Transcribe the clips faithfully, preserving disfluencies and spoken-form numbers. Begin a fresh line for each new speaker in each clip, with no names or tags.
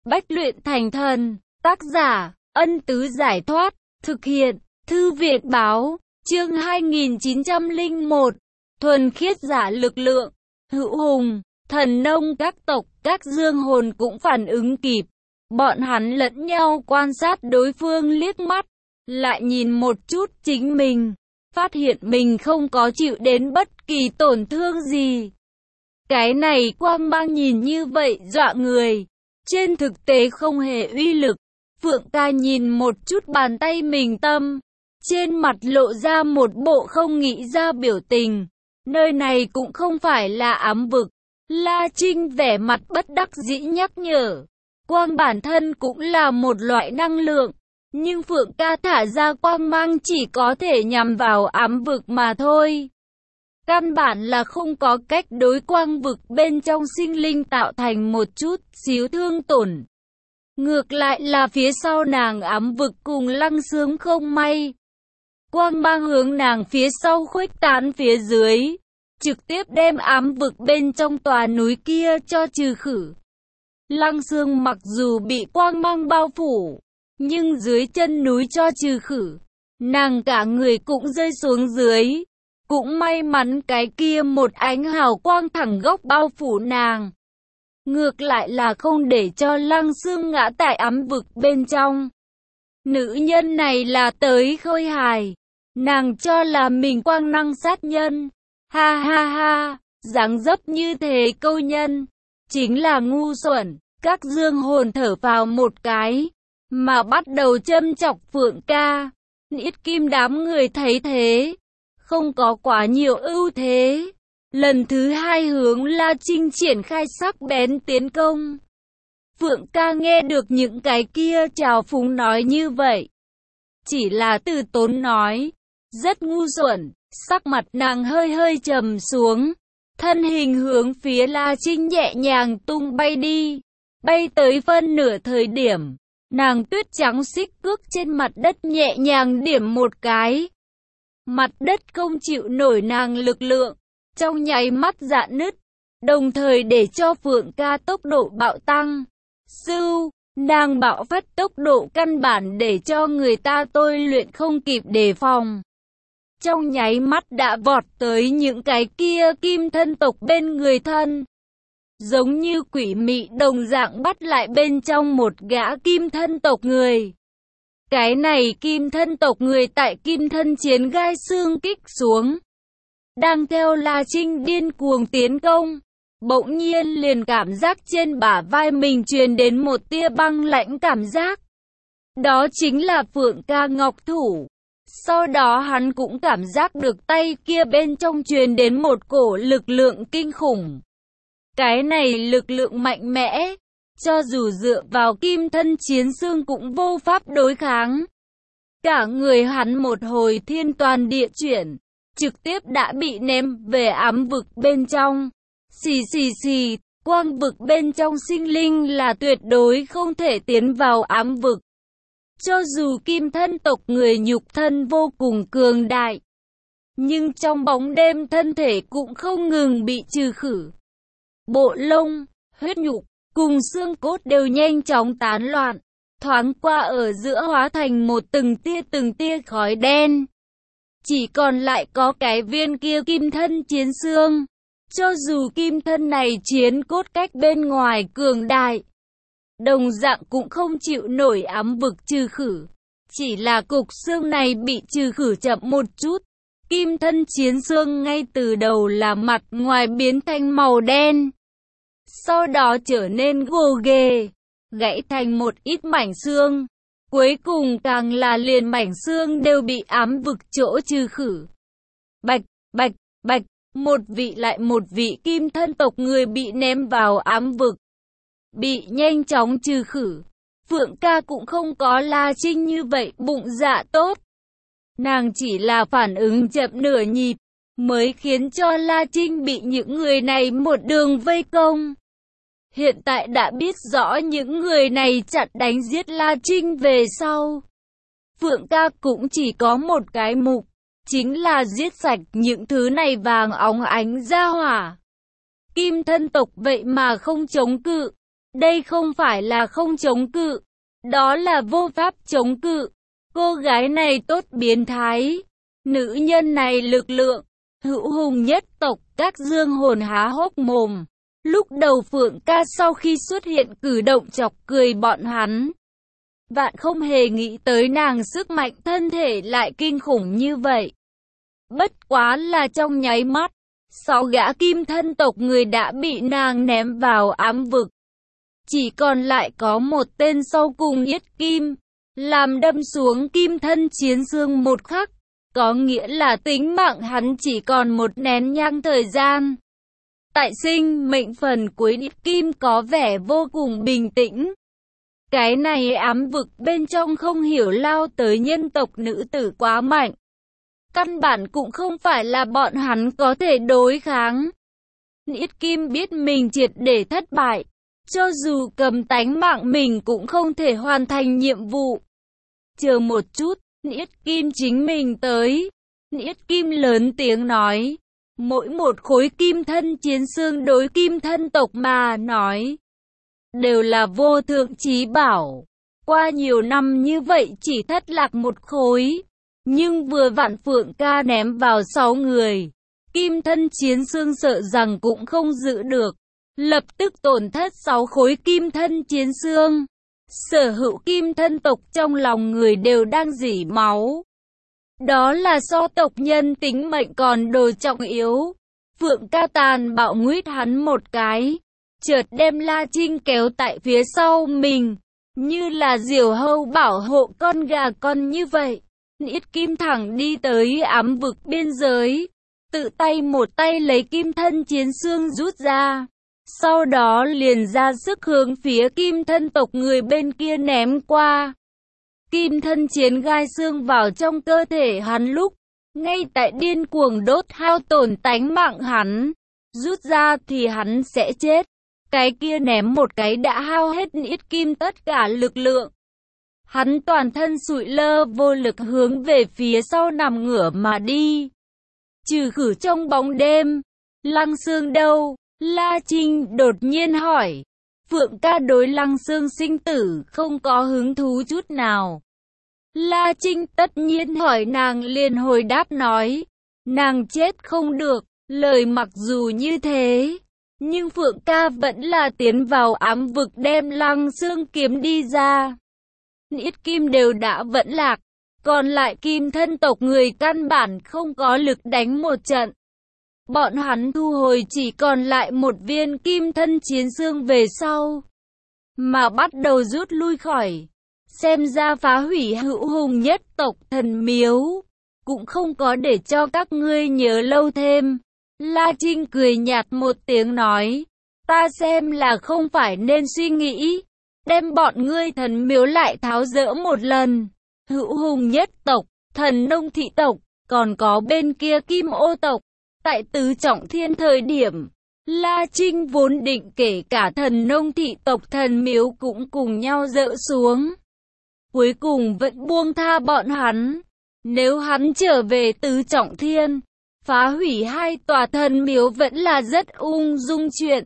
Bách luyện thành thần. Tác giả, Ân Tứ Giải Thoát. Thực hiện, Thư Việt Báo. Chương hai nghìn chín trăm lẻ một. Thuần khiết giả lực lượng. Hữu hùng, thần nông các tộc, các dương hồn cũng phản ứng kịp. Bọn hắn lẫn nhau quan sát đối phương liếc mắt, lại nhìn một chút chính mình, phát hiện mình không có chịu đến bất kỳ tổn thương gì. Cái này quang mang nhìn như vậy dọa người, trên thực tế không hề uy lực. Phượng ca nhìn một chút bàn tay mình tâm, trên mặt lộ ra một bộ không nghĩ ra biểu tình. Nơi này cũng không phải là ám vực. La Trinh vẻ mặt bất đắc dĩ nhắc nhở. Quang bản thân cũng là một loại năng lượng, nhưng Phượng ca thả ra quang mang chỉ có thể nhằm vào ám vực mà thôi. Căn bản là không có cách đối quang vực bên trong sinh linh tạo thành một chút xíu thương tổn. Ngược lại là phía sau nàng ám vực cùng Lăng Sương không may. Quang mang hướng nàng phía sau khuếch tán phía dưới, trực tiếp đem ám vực bên trong tòa núi kia cho trừ khử. Lăng Sương mặc dù bị quang mang bao phủ, nhưng dưới chân núi cho trừ khử, nàng cả người cũng rơi xuống dưới. Cũng may mắn cái kia một ánh hào quang thẳng góc bao phủ nàng, ngược lại là không để cho Lăng Sương ngã tại ám vực bên trong. Nữ nhân này là tới khôi hài, nàng cho là mình quang năng sát nhân. Ha ha ha, dáng dấp như thế câu nhân, chính là ngu xuẩn. Các dương hồn thở vào một cái, mà bắt đầu châm chọc Phượng ca. Ít kim đám người thấy thế, không có quá nhiều ưu thế. Lần thứ hai hướng La Trinh triển khai sắc bén tiến công. Phượng ca nghe được những cái kia trào phúng nói như vậy, chỉ là từ tốn nói, rất ngu xuẩn. Sắc mặt nàng hơi hơi trầm xuống, thân hình hướng phía La Trinh nhẹ nhàng tung bay đi. Bay tới phân nửa thời điểm, nàng tuyết trắng xích cước trên mặt đất nhẹ nhàng điểm một cái. Mặt đất không chịu nổi nàng lực lượng, trong nháy mắt rạn nứt, đồng thời để cho Phượng ca tốc độ bạo tăng. Sưu, nàng bạo phát tốc độ căn bản để cho người ta tôi luyện không kịp đề phòng. Trong nháy mắt đã vọt tới những cái kia kim thân tộc bên người thân. Giống như quỷ mị đồng dạng bắt lại bên trong một gã kim thân tộc người. Cái này kim thân tộc người tại kim thân chiến gai xương kích xuống, đang theo La Trinh điên cuồng tiến công. Bỗng nhiên liền cảm giác trên bả vai mình truyền đến một tia băng lãnh cảm giác. Đó chính là Phượng ca ngọc thủ. Sau đó hắn cũng cảm giác được tay kia bên trong truyền đến một cổ lực lượng kinh khủng. Cái này lực lượng mạnh mẽ, cho dù dựa vào kim thân chiến xương cũng vô pháp đối kháng. Cả người hắn một hồi thiên toàn địa chuyển, trực tiếp đã bị ném về ám vực bên trong. Xì xì xì, quang vực bên trong sinh linh là tuyệt đối không thể tiến vào ám vực. Cho dù kim thân tộc người nhục thân vô cùng cường đại, nhưng trong bóng đêm thân thể cũng không ngừng bị trừ khử. Bộ lông, huyết nhục, cùng xương cốt đều nhanh chóng tán loạn, thoáng qua ở giữa hóa thành một từng tia từng tia khói đen. Chỉ còn lại có cái viên kia kim thân chiến xương. Cho dù kim thân này chiến cốt cách bên ngoài cường đại, đồng dạng cũng không chịu nổi ám vực trừ khử. Chỉ là cục xương này bị trừ khử chậm một chút. Kim thân chiến xương ngay từ đầu là mặt ngoài biến thành màu đen, sau đó trở nên gồ ghề, gãy thành một ít mảnh xương. Cuối cùng càng là liền mảnh xương đều bị ám vực chỗ trừ khử. Bạch, bạch, bạch, một vị lại một vị kim thân tộc người bị ném vào ám vực, bị nhanh chóng trừ khử. Phượng ca cũng không có La Trinh như vậy bụng dạ tốt. Nàng chỉ là phản ứng chậm nửa nhịp, mới khiến cho La Trinh bị những người này một đường vây công. Hiện tại đã biết rõ những người này chặn đánh giết La Trinh về sau, Phượng ca cũng chỉ có một cái mục, chính là giết sạch những thứ này vàng óng ánh ra hỏa. Kim thân tộc vậy mà không chống cự, Đây không phải là không chống cự, đó là vô pháp chống cự. Cô gái này tốt biến thái, nữ nhân này lực lượng, hữu hùng nhất tộc. Các dương hồn há hốc mồm. Lúc đầu Phượng ca sau khi xuất hiện cử động chọc cười bọn hắn. Bạn không hề nghĩ tới nàng sức mạnh thân thể lại kinh khủng như vậy. Bất quá là trong nháy mắt, sáu gã kim thân tộc người đã bị nàng ném vào ám vực. Chỉ còn lại có một tên sau cùng Yết Kim, làm đâm xuống kim thân chiến xương một khắc, có nghĩa là tính mạng hắn chỉ còn một nén nhang thời gian. Tại sinh mệnh phần cuối Yết Kim có vẻ vô cùng bình tĩnh. Cái này ám vực bên trong không hiểu lao tới nhân tộc nữ tử quá mạnh. Căn bản cũng không phải là bọn hắn có thể đối kháng. Yết Kim biết mình triệt để thất bại. Cho dù cầm tánh mạng mình cũng không thể hoàn thành nhiệm vụ. Chờ một chút, Yết Kim chính mình tới. Yết Kim lớn tiếng nói. Mỗi một khối kim thân chiến xương đối kim thân tộc mà nói. Đều là vô thượng chí bảo. Qua nhiều năm như vậy chỉ thất lạc một khối. Nhưng vừa vặn Phượng ca ném vào sáu người. Kim thân chiến xương sợ rằng cũng không giữ được. Lập tức tổn thất sáu khối kim thân chiến xương. Sở hữu kim thân tộc trong lòng người đều đang rỉ máu. Đó là so tộc nhân tính mệnh còn đồ trọng yếu. Phượng ca tàn bạo nguyết hắn một cái. Chợt đem La Trinh kéo tại phía sau mình. Như là diều hâu bảo hộ con gà con như vậy. Yết Kim thẳng đi tới ám vực biên giới. Tự tay một tay lấy kim thân chiến xương rút ra. Sau đó liền ra sức hướng phía kim thân tộc người bên kia ném qua. Kim thân chiến gai xương vào trong cơ thể hắn lúc, ngay tại điên cuồng đốt hao tổn tánh mạng hắn. Rút ra thì hắn sẽ chết. Cái kia ném một cái đã hao hết Yết Kim tất cả lực lượng. Hắn toàn thân sụi lơ vô lực hướng về phía sau nằm ngửa mà đi. Trừ khử trong bóng đêm. Lăng Xương đâu? La Trinh đột nhiên hỏi. Phượng ca đối Lăng Xương sinh tử không có hứng thú chút nào. La Trinh tất nhiên hỏi nàng liền hồi đáp nói. Nàng chết không được. Lời mặc dù như thế, nhưng Phượng ca vẫn là tiến vào ám vực đem Lăng Xương kiếm đi ra. Yết Kim đều đã vẫn lạc. Còn lại kim thân tộc người căn bản không có lực đánh một trận. Bọn hắn thu hồi chỉ còn lại một viên kim thân chiến xương về sau. Mà bắt đầu rút lui khỏi. Xem ra phá hủy hữu hùng nhất tộc thần miếu. Cũng không có để cho các ngươi nhớ lâu thêm. La Trinh cười nhạt một tiếng nói. Ta xem là không phải nên suy nghĩ. Đem bọn ngươi thần miếu lại tháo dỡ một lần. Hữu hùng nhất tộc, thần nông thị tộc, còn có bên kia kim ô tộc. Tại tứ trọng thiên thời điểm, La Trinh vốn định kể cả thần nông thị tộc thần miếu cũng cùng nhau dỡ xuống. Cuối cùng vẫn buông tha bọn hắn. Nếu hắn trở về tứ trọng thiên, phá hủy hai tòa thần miếu vẫn là rất ung dung chuyện.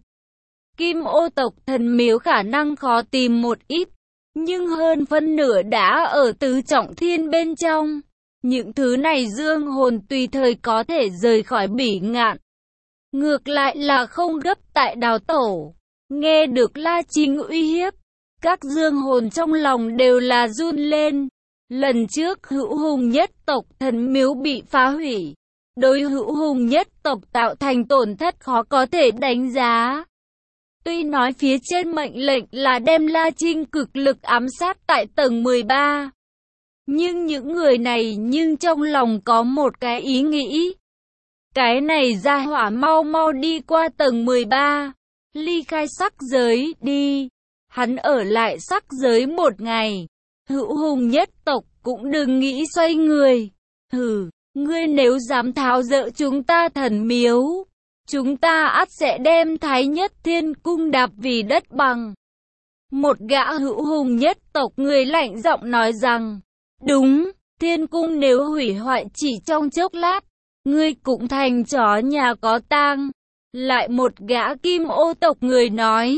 Kim ô tộc thần miếu khả năng khó tìm một ít, nhưng hơn phân nửa đã ở tứ trọng thiên bên trong. Những thứ này dương hồn tùy thời có thể rời khỏi bỉ ngạn. Ngược lại là không gấp tại đào tổ. Nghe được La Trinh uy hiếp, các dương hồn trong lòng đều là run lên. Lần trước hữu hùng nhất tộc thần miếu bị phá hủy. Đối hữu hùng nhất tộc tạo thành tổn thất khó có thể đánh giá. Tuy nói phía trên mệnh lệnh là đem La Trinh cực lực ám sát tại tầng mười ba. Nhưng những người này nhưng trong lòng có một cái ý nghĩ. Cái này ra hỏa mau mau đi qua tầng mười ba. Ly khai sắc giới đi. Hắn ở lại sắc giới một ngày. Hữu hùng nhất tộc cũng đừng nghĩ xoay người. Hừ, ngươi nếu dám tháo dỡ chúng ta thần miếu, chúng ta ắt sẽ đem Thái Nhất Thiên Cung đạp vì đất bằng. Một gã hữu hùng nhất tộc người lạnh giọng nói rằng, đúng, Thiên Cung nếu hủy hoại chỉ trong chốc lát, ngươi cũng thành chó nhà có tang. Lại một gã kim ô tộc người nói,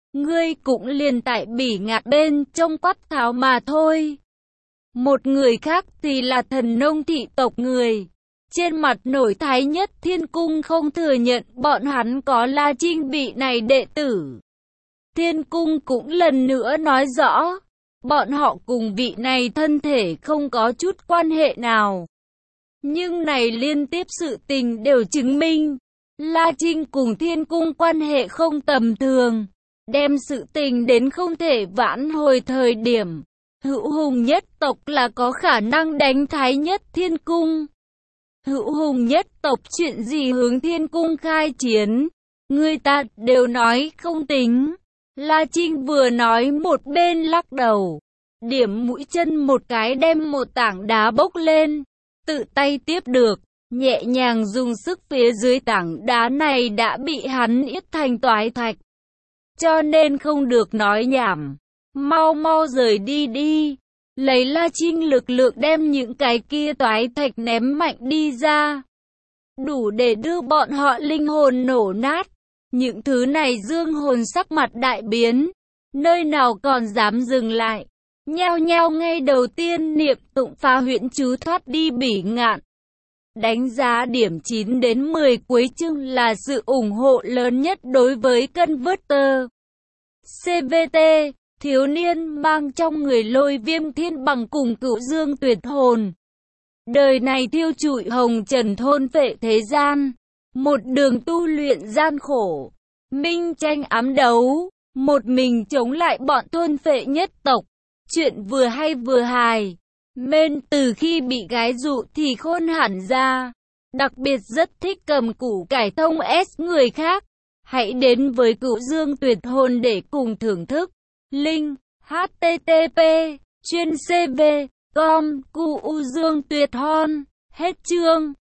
ngươi cũng liền tại bỉ ngạn bên trong quát tháo mà thôi. Một người khác thì là thần nông thị tộc người. Trên mặt nổi Thái Nhất Thiên Cung không thừa nhận bọn hắn có La Trinh vị này đệ tử. Thiên Cung cũng lần nữa nói rõ, bọn họ cùng vị này thân thể không có chút quan hệ nào. Nhưng này liên tiếp sự tình đều chứng minh, La Trinh cùng Thiên Cung quan hệ không tầm thường, đem sự tình đến không thể vãn hồi thời điểm. Hữu Hùng nhất tộc là có khả năng đánh Thái Nhất Thiên Cung. Hữu Hùng nhất tộc chuyện gì hướng Thiên Cung khai chiến, người ta đều nói không tính. La Trinh vừa nói một bên lắc đầu, điểm mũi chân một cái đem một tảng đá bốc lên, tự tay tiếp được, nhẹ nhàng dùng sức phía dưới tảng đá này đã bị hắn yết thành toái thạch. Cho nên không được nói nhảm, mau mau rời đi đi. Lấy La Trinh lực lượng đem những cái kia toái thạch ném mạnh đi ra, đủ để đưa bọn họ linh hồn nổ nát. Những thứ này dương hồn sắc mặt đại biến, nơi nào còn dám dừng lại, nhao nhao ngay đầu tiên niệm tụng phá huyễn chú thoát đi bỉ ngạn. Đánh giá điểm chín đến mười cuối chương là sự ủng hộ lớn nhất đối với Converter. xê vê tê, thiếu niên mang trong người Lôi Viêm Thiên Bằng cùng Cửu Dương Tuyệt Hồn. Đời này thiêu trụi hồng trần thôn phệ thế gian, một đường tu luyện gian khổ, minh tranh ám đấu, một mình chống lại bọn thôn phệ nhất tộc. Chuyện vừa hay vừa hài, men từ khi bị gái dụ thì khôn hẳn ra, đặc biệt rất thích cầm củ cải thông S người khác. Hãy đến với Cửu Dương Tuyệt Hồn để cùng thưởng thức. Link h t t p chuyên c v com Cửu Dương Tuyệt Hồn. Hết chương.